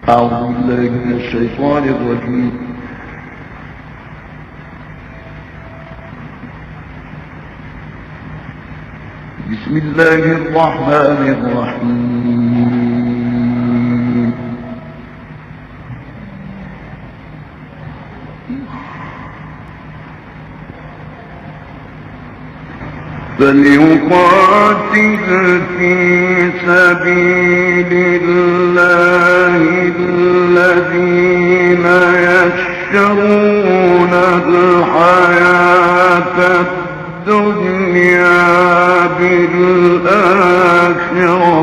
أعوذ بالله من الشيطان الرجيم. بسم الله الرحمن الرحيم. فليقاتل في سبيل الله الذين يشرون الحياة الدنيا بالآخرة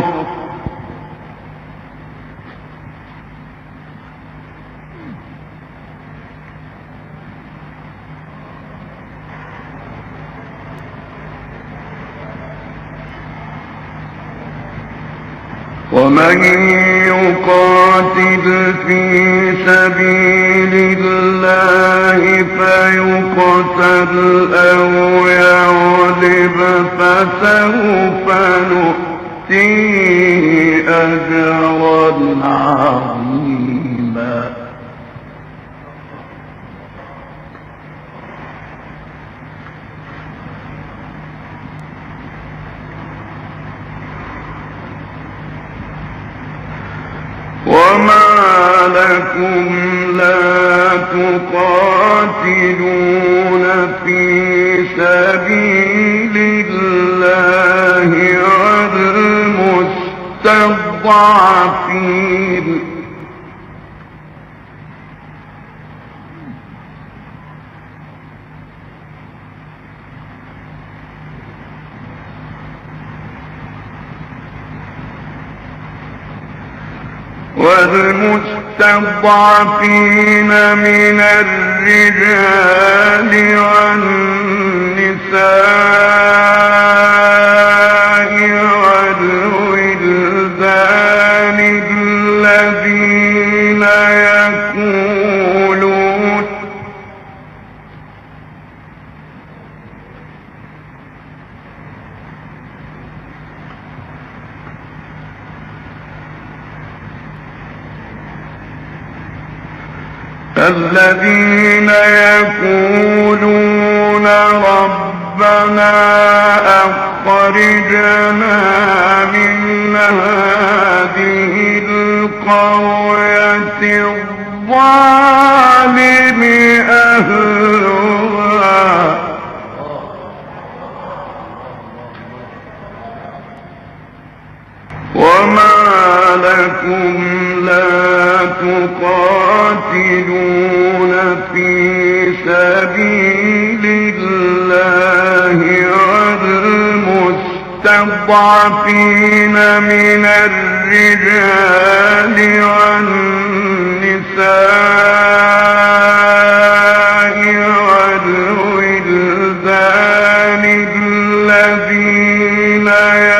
ومن يقاتل في سبيل الله فيقتل أو يغلب فسوف نؤتيه أجرا عظيما. وما لكم لا تقاتلون في سبيل الله والمستضعفين من الرجال والنساء والولدان الذين يقولون ربنا أخرجنا من هذه القرية الظالم أهلها وما لكم لا تقاتلون في سبيل الله والمستضعفين من الرجال والنساء والولدان الذين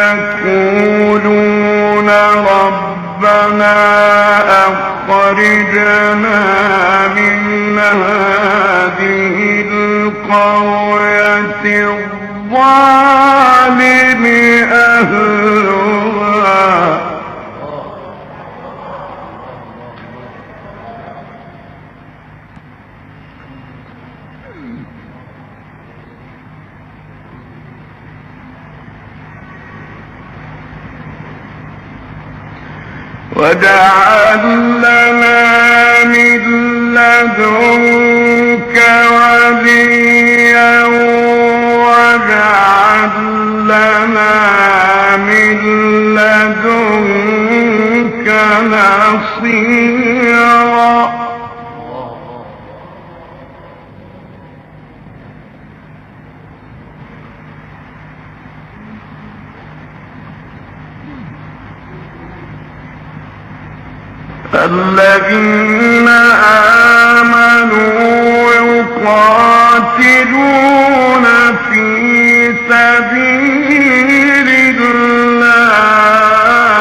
يقولون ربنا أخرجنا من هذه القرية الظالم أهلها واجعل لنا من لدنك وليا واجعل لنا من لدنك نصيرا. الذين آمنوا يقاتلون في سبيل الله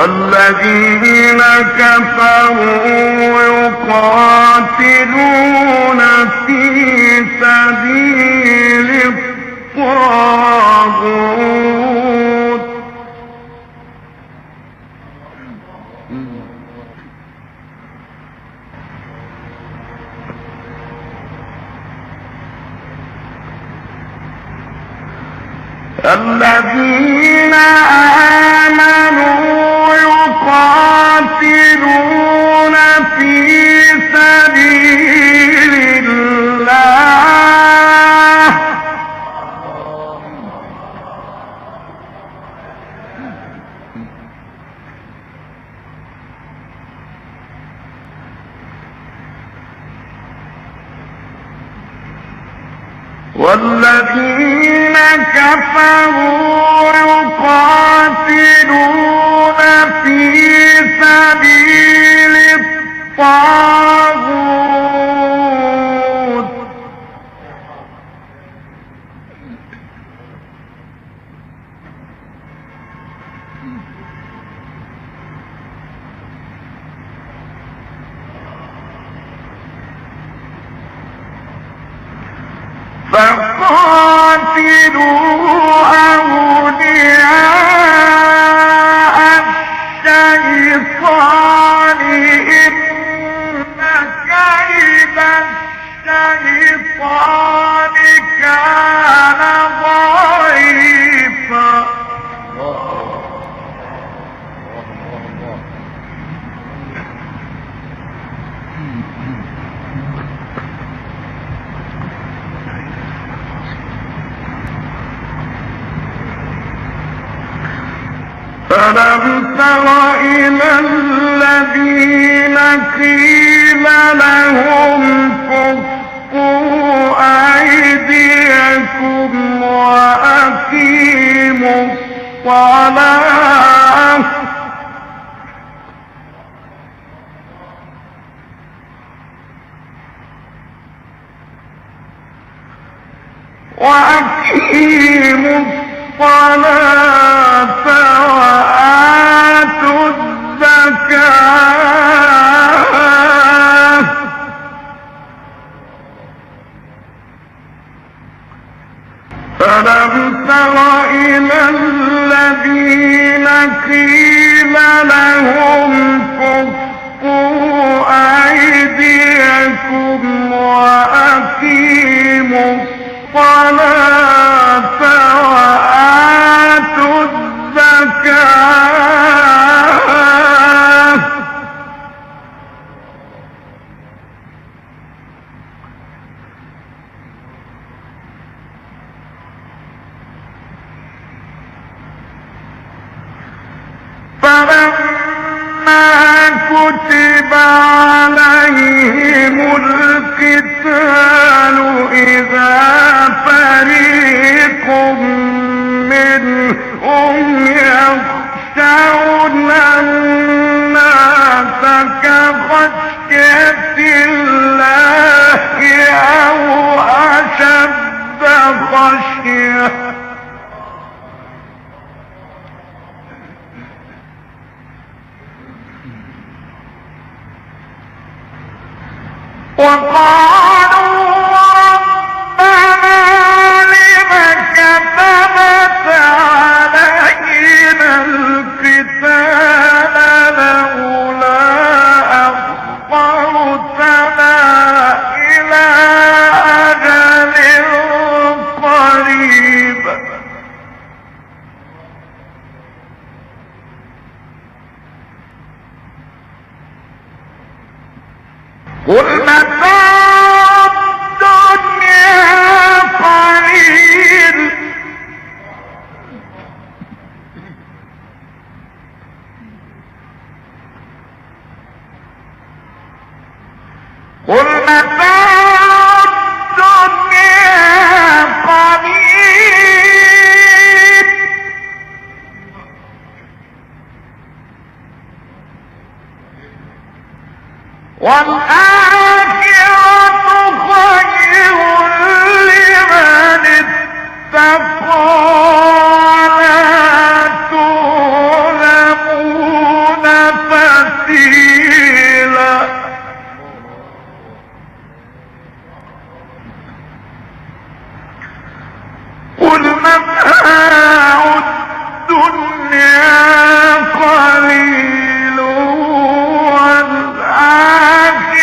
والذين كفروا يقاتلون الذين آمنوا يقاتلون في سبيل الله والذين كفروا يقاتلون في سبيل الطاغوت فقاتلوا أولياء الشيطان إن كيد الشيطان كان ضعيفا فلم تر إلى الذين قيل لهم كفوا أيديكم وأقيموا الصلاة وآتوا الزكاة فلم تر إلى الذين قيل لهم كفوا أيديكم وأقيموا الصلاة وآتوا الزكاة فلما كتب عليهم القتال إذا فريق منهم يخشون الناس كخشية الله أو أشد خشية وقالوا ربنا لم كتبت علينا القتال لولا أخرتنا إلى أجل قريب قل متاع الدنيا قليل قل متاع الدنيا قليل والآخرة خير لمن اتقى ولا تظلمون فتيلا قل متاع الدنيا قليل والآخرة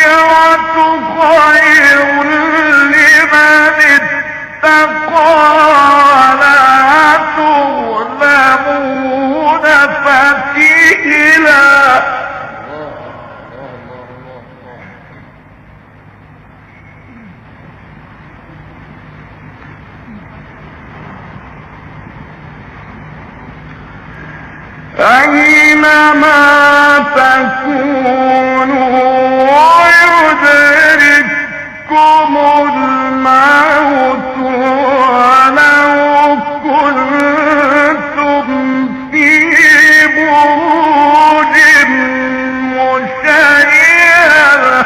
أينما تكونوا يدرككم الموت ولو كنتم في بروج مشيدة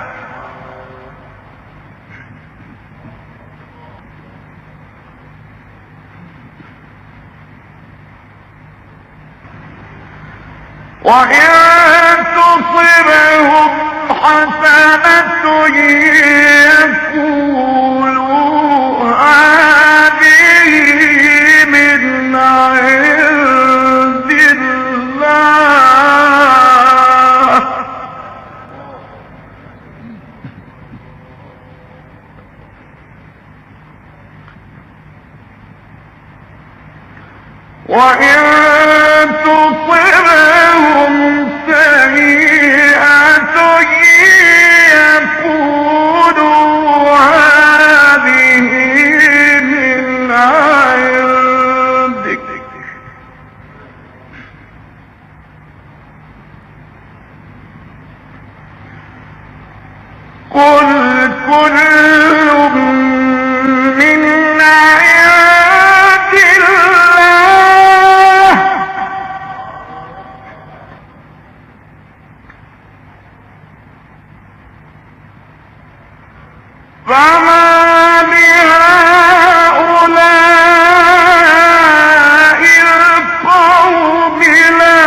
وإن تصبهم حسنة يقولوا هذه من عند الله وإن تصبهم سيئة يقولوا هذه من عندك قل كل من عند الله فما لهؤلاء القوم لا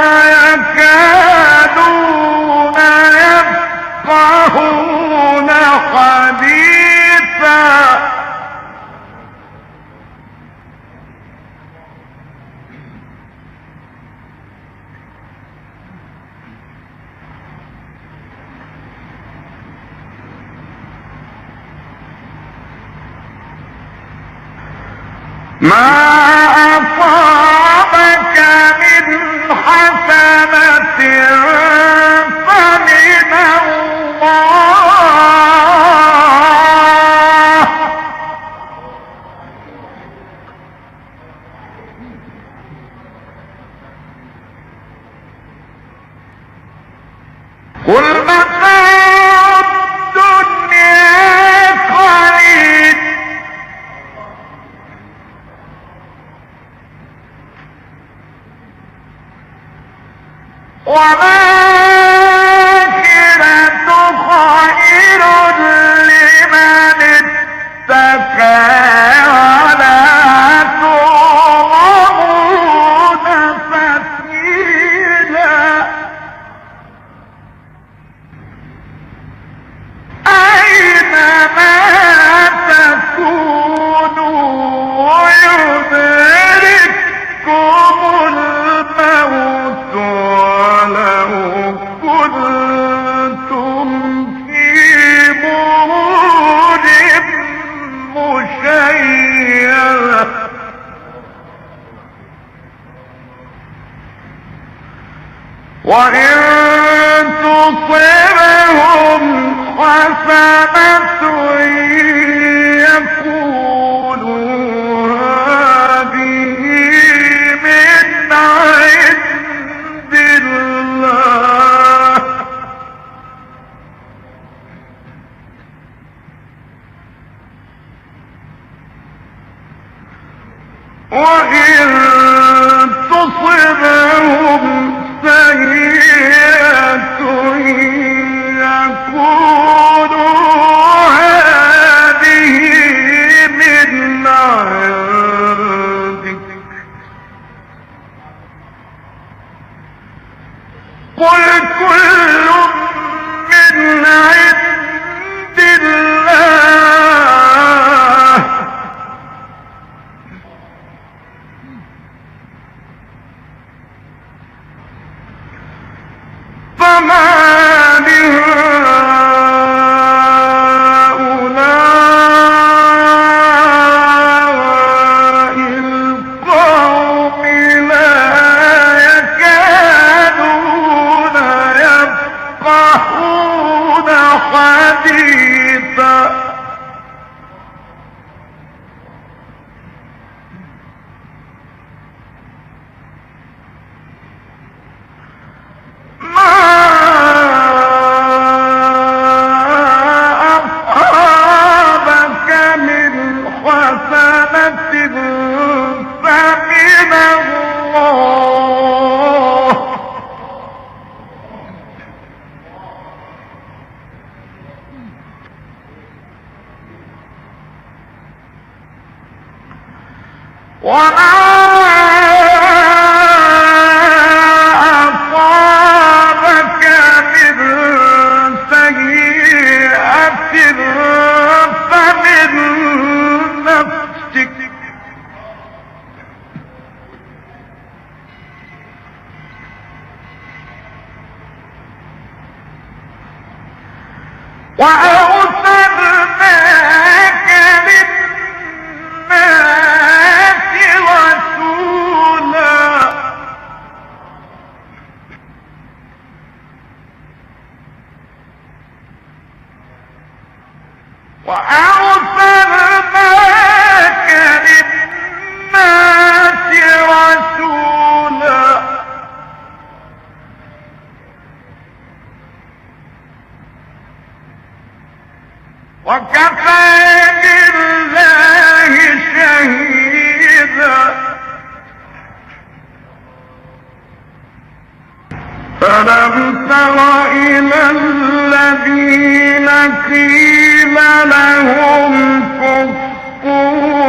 يكادون يفقهون حديثا ما أصابك من حسنة فمن الله قل متاع الدنيا قليل والآخرة خير لمن اتقى ولا تظلمون فتيلا أينما تكونوا يدرككم الموت ولو كنتم في بروج مشيدة وإن تصبهم حسنة يقولوا هذه من عند الله وإن تصبهم سيئة يقولوا هذه من عندك قل كل من عند الله وما أصابك من سيئة فمن نفسك وأرسلناك للناس رسولا وكفى بالله شهيدا فلم تر إلى الذين قيل لهم كفوا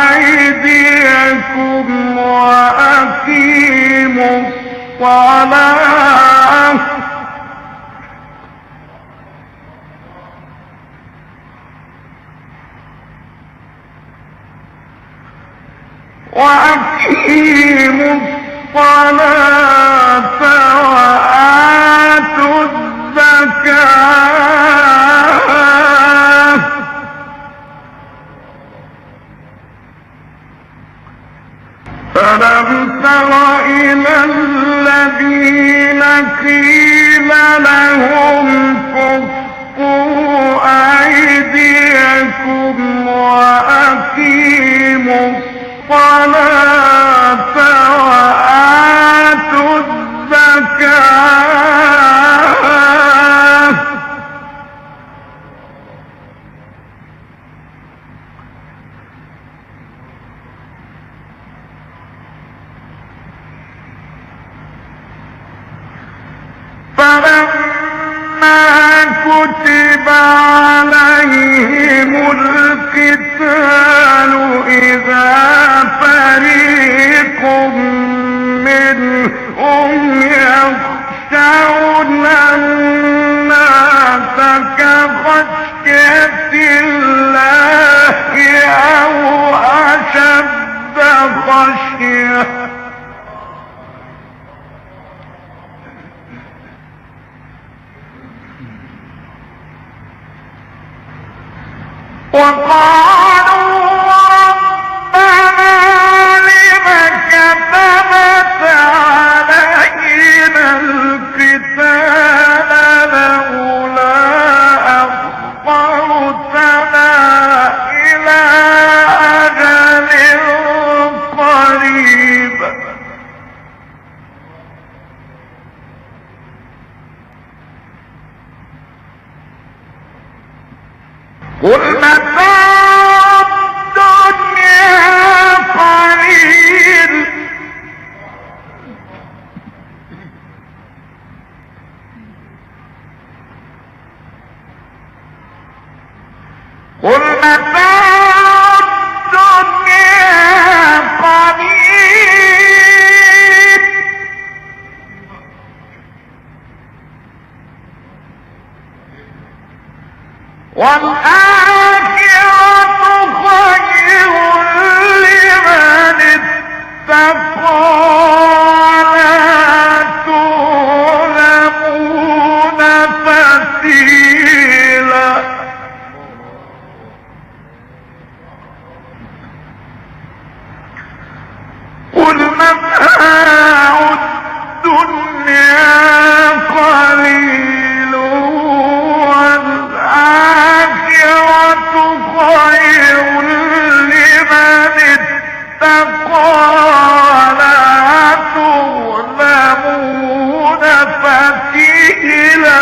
أيديكم وأقيموا الصلاة وآتوا الزكاة فلم تر إلى الذين قيل لهم كفوا أيديكم وأقيموا الصلاة وآتوا الزكاة فلما كتب عليهم القتال إذا فريق منهم يخشون الناس كخشية الله أو أشد خشية وقالوا ربنا لم كتبت علينا القتال لولا أخرتنا إلى أجل قريب قل متاع الدنيا قليل قل متاع الدنيا قليل والآخرة خير لمن اتقى ولا تظلمون فتيلا قل متاع الدنيا قليل والآخرة خير لمن اتقى ولا تظلمون فتيلا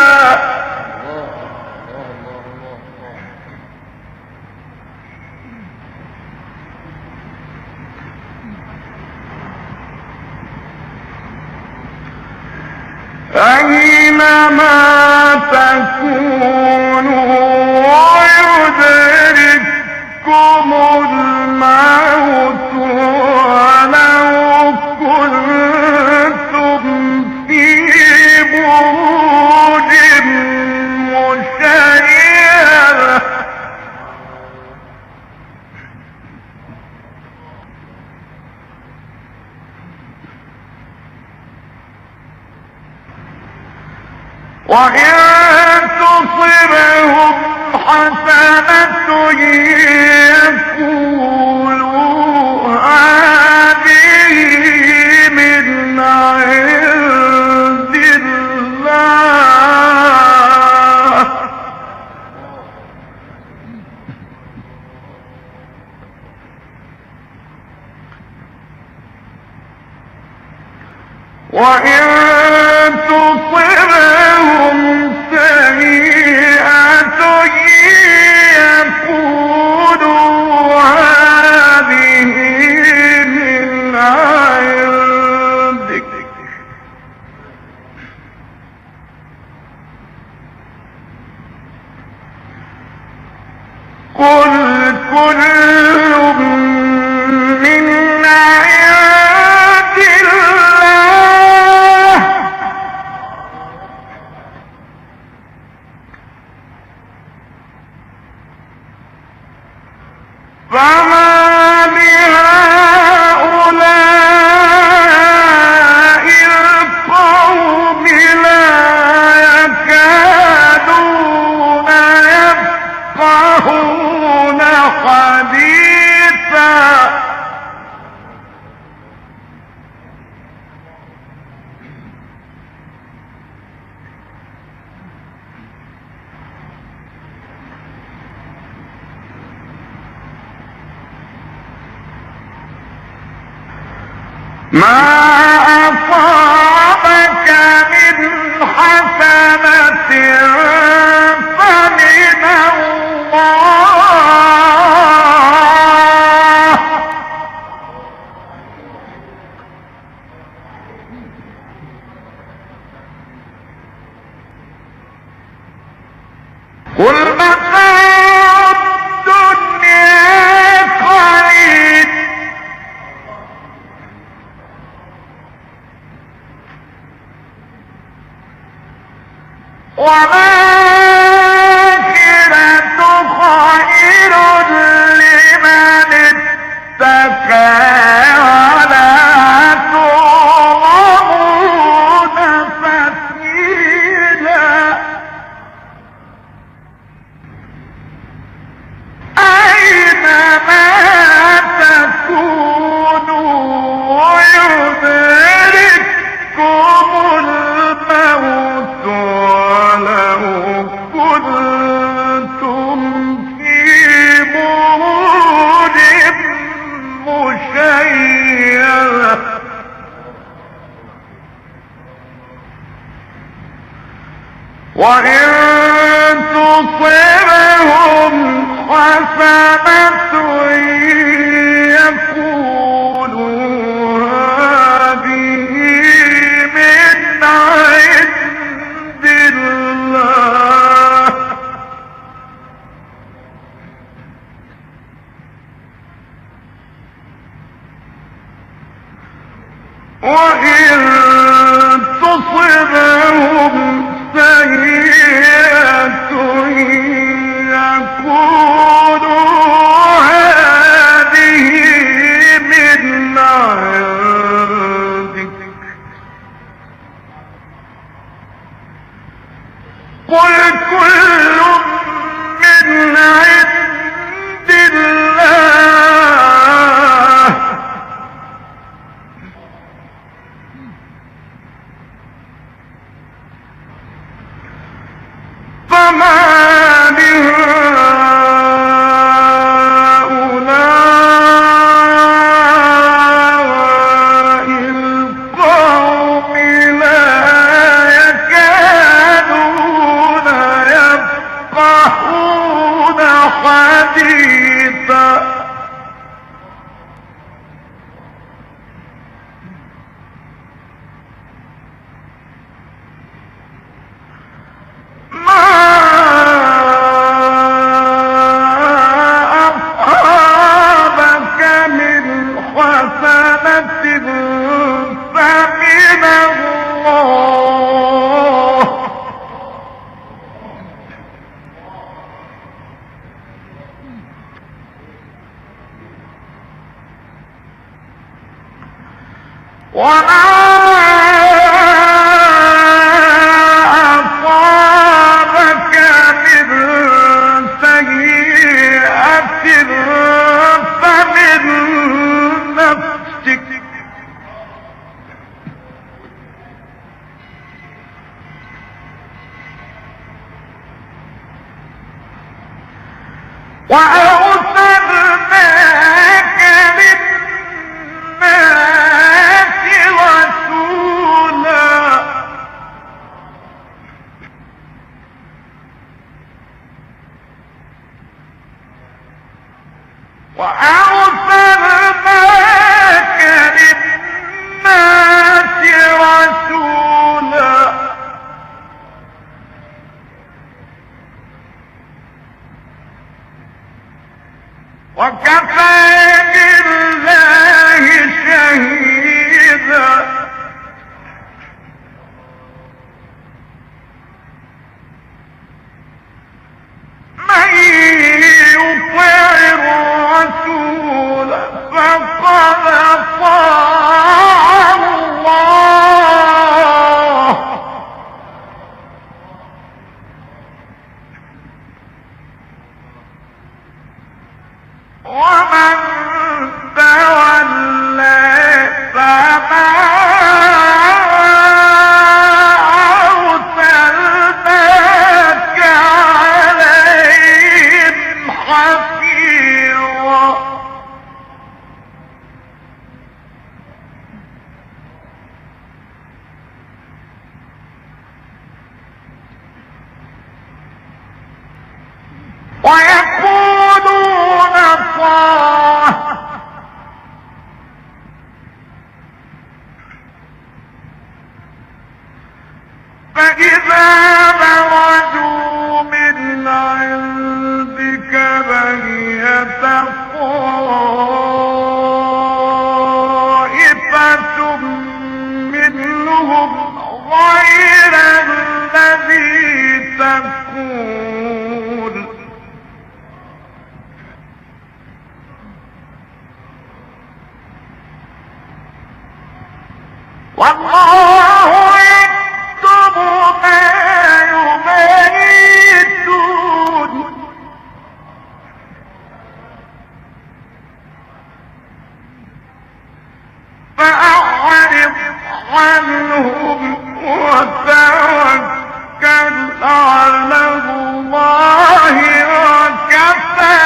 أينما تكونوا يدرككم الموت وإن تصبهم حسنة يقولوا هذه من عند الله وإن تصبهم سيئة يقولوا هذه من عندك قل كل من عند الله فما بهؤلاء القوم لا يكادون يفقهون حديثا ما أصابك من حسنة فمن الله قل متاع الدنيا قليل والآخرة خير لمن اتقى ولا تظلمون فتيلا أينما تكونوا يدرككم الموت ولو كنتم في بروج مشيدة وإن تصبهم حسنة يقولوا هذه من عند الله وإن تصبهم سيئة يقولوا هذه من عندك قل كل من عند الله فما بهؤلاء القوم لا يكادون يفقهون حديثا فمن الله وما أصابك وأرسلناك للناس رسولا وكفى بالله شهيدا من يطع الرسول فقد أطاع الله ومن تولى فما أرسلناك عليهم حفيظا ويقولون طاعة فإذا برزوا من عندك بيت طائفة منهم غير الذي تقول والله يكتب ما يبيتون فأعرض عنهم وتوكل على الله وكفى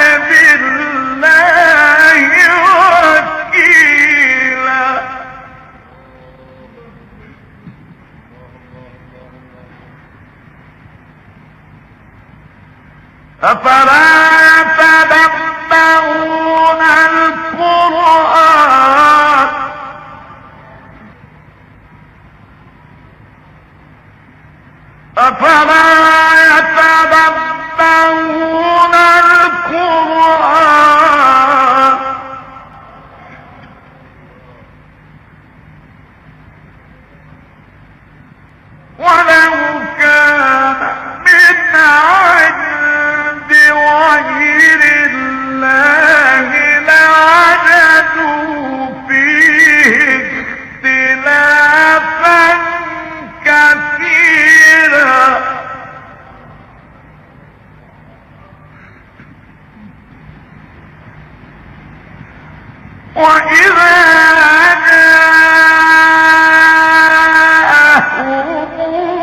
بالله وكيلا أفلا يتدبرون القرآن أفلا يتدبرون القرآن ولو كان من عند غير الله لوجدوا فيه اختلافا كثيرا وإذا جاءهم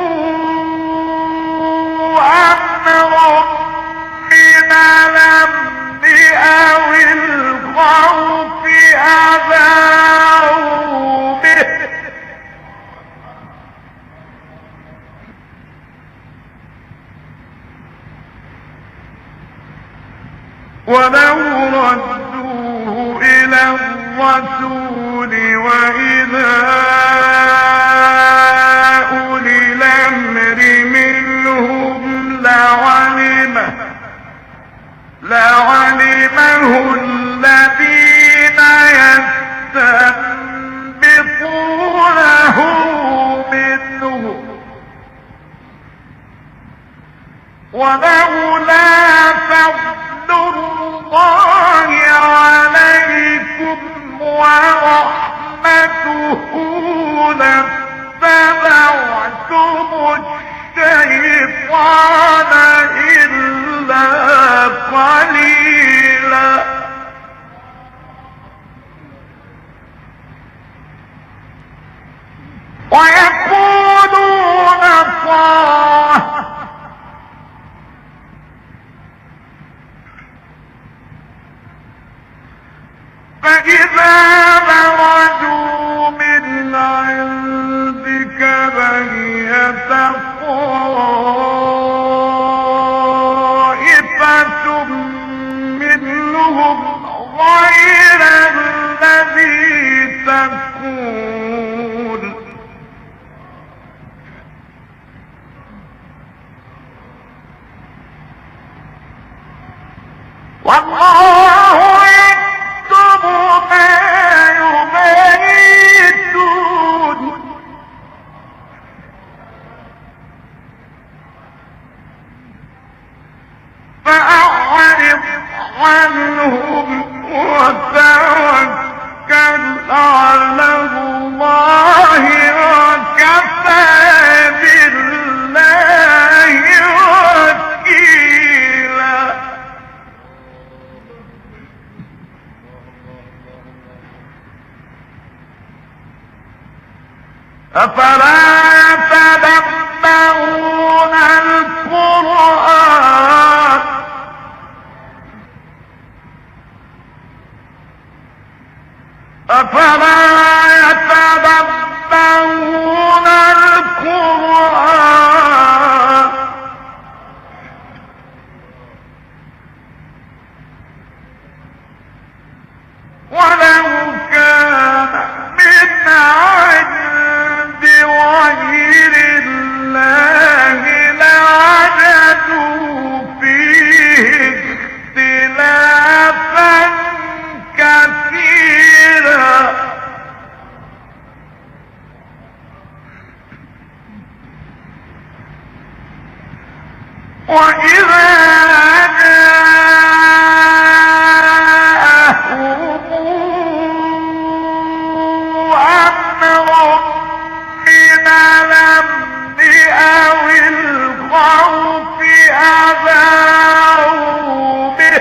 أمر من الأمن أو الخوف أذاعوا به ولو ردوه إلى الرسول وإلى أولي الأمر منهم لعلمه الذين يستنبطونه منهم ولولا فضل الله عليكم ورحمته لاتبعتم الشيطان إلا قليلا ويقولون طاعة فإذا برزوا من عندك بيت طائفة منهم غير الذي تقول والله يكتب ما يبيتون فأعرض عنهم وتوكل على الله وكفى بالله وكيلا أفلا يتدبرون القرآن أفلا يتدبرون القرآن ولو كان من عند غير الله لوجدوا فيه اختلافا كثيرا وإذا جاءهم أمر من الأمن أو الخوف أذاعوا به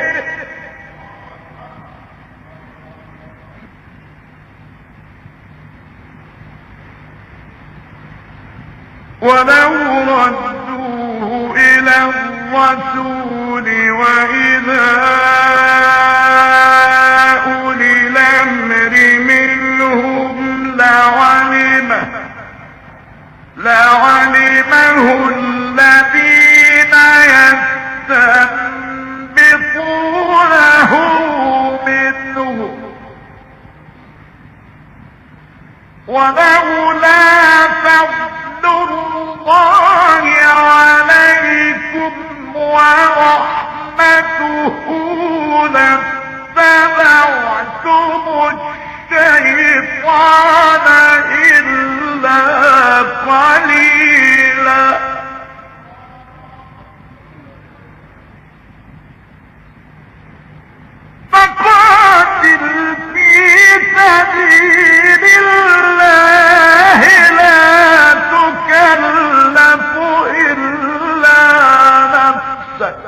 ولو ردوه إلى الرسول وإذا أولي الأمر منهم لعلمه الذين يستنبطونه منهم ولولا فضل الله عليكم ورحمته لاتبعتم الشيطان إلا قليلا فقاتل في سبيل الله لا تكلف إلا نفسك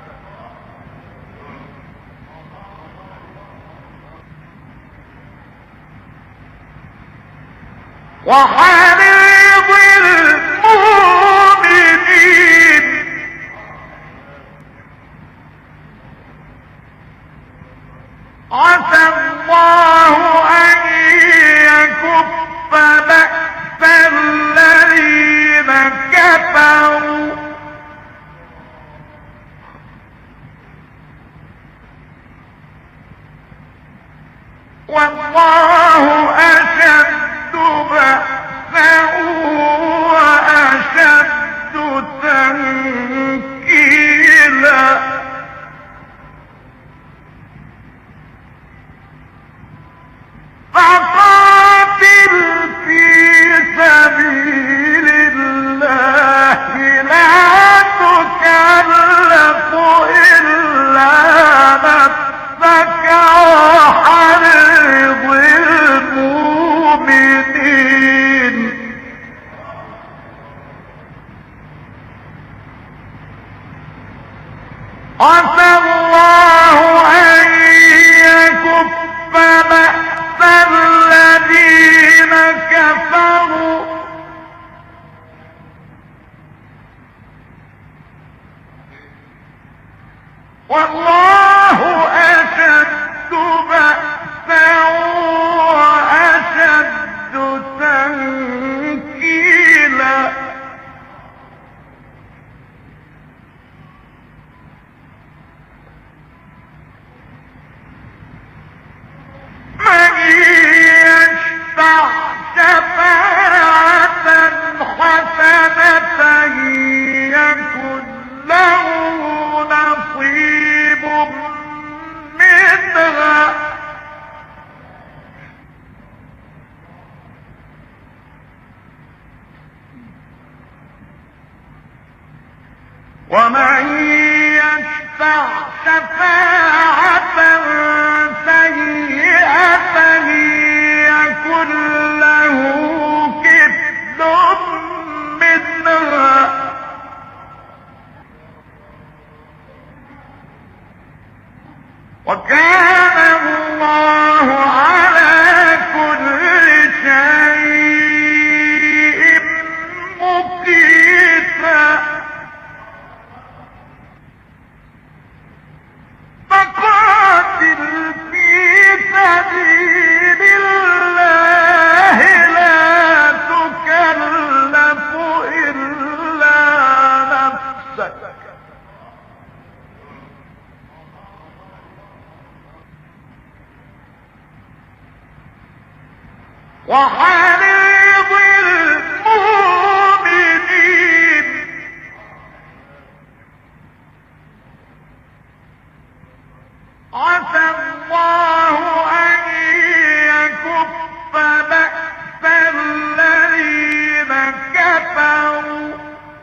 وحرض المؤمنين عسى الله أن يكف بأس الذين كفروا والله أشد بأسا وأشد تنكيلا فقاتل في سبيل الله لا تكلف إلا نفسك وحرض المؤمنين عسى الله أن يكف بأس الذين كفروا والله أشد بأسا شفاعة سيئة يكن له كفل منها وكان الله على كل شيء مقيتا فقاتل في سبيل الله لا تكلف إلا نفسك وحرض المؤمنين عسى الله أن يكف بأس الذين كفروا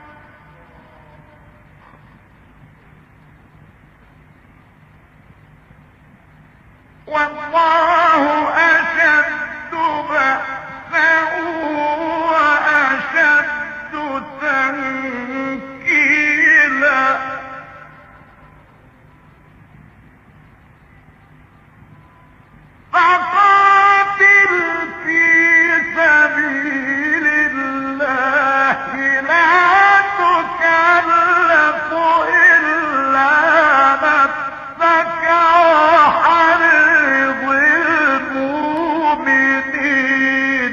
والله أشد بأسا وأشد تنكيلا فقاتل في سبيل الله لا تكلف إلا نفسك وحرض المؤمنين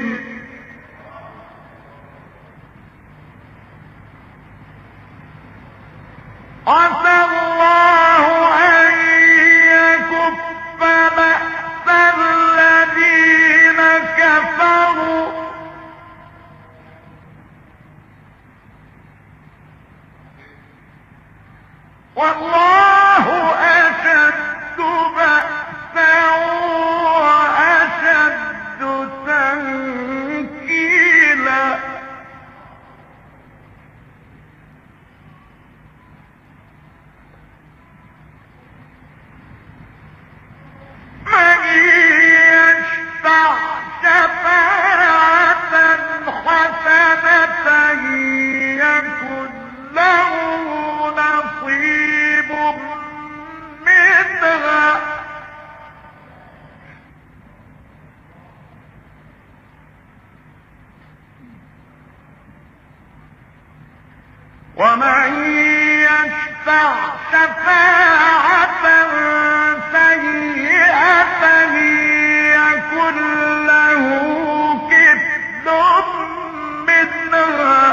عسى الله أن يكف بأس الذين كفروا والله أشد بأسا وأشد تنكيلا من يشفع شفاعة حسنة يكن له نصيب منها ومن يشفع شفاعة سيئة يكن له كفل منها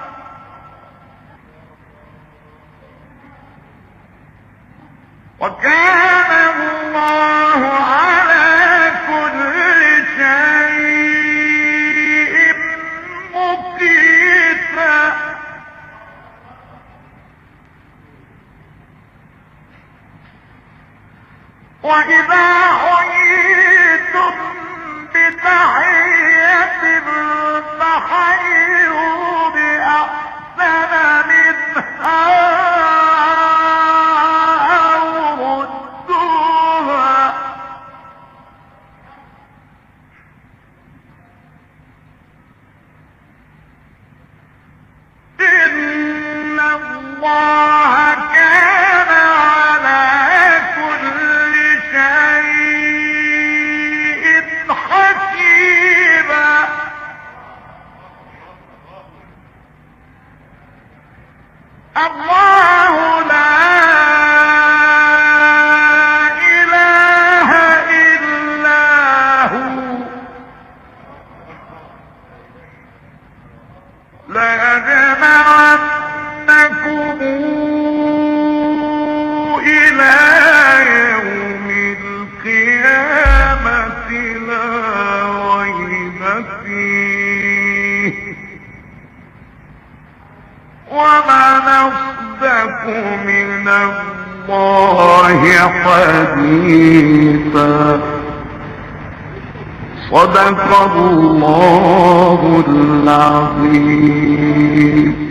وكان الله على كل شيء مقيتا وإذا حييتم بتحية فحيوا بأحسن منها أو ردوها إن الله كان على كل شيء حكيما الله لا إله إلا هو ليجمعنكم إلى يوم القيامة لا ريب فيه ومن أصدق من الله حديثا صدق الله العظيم.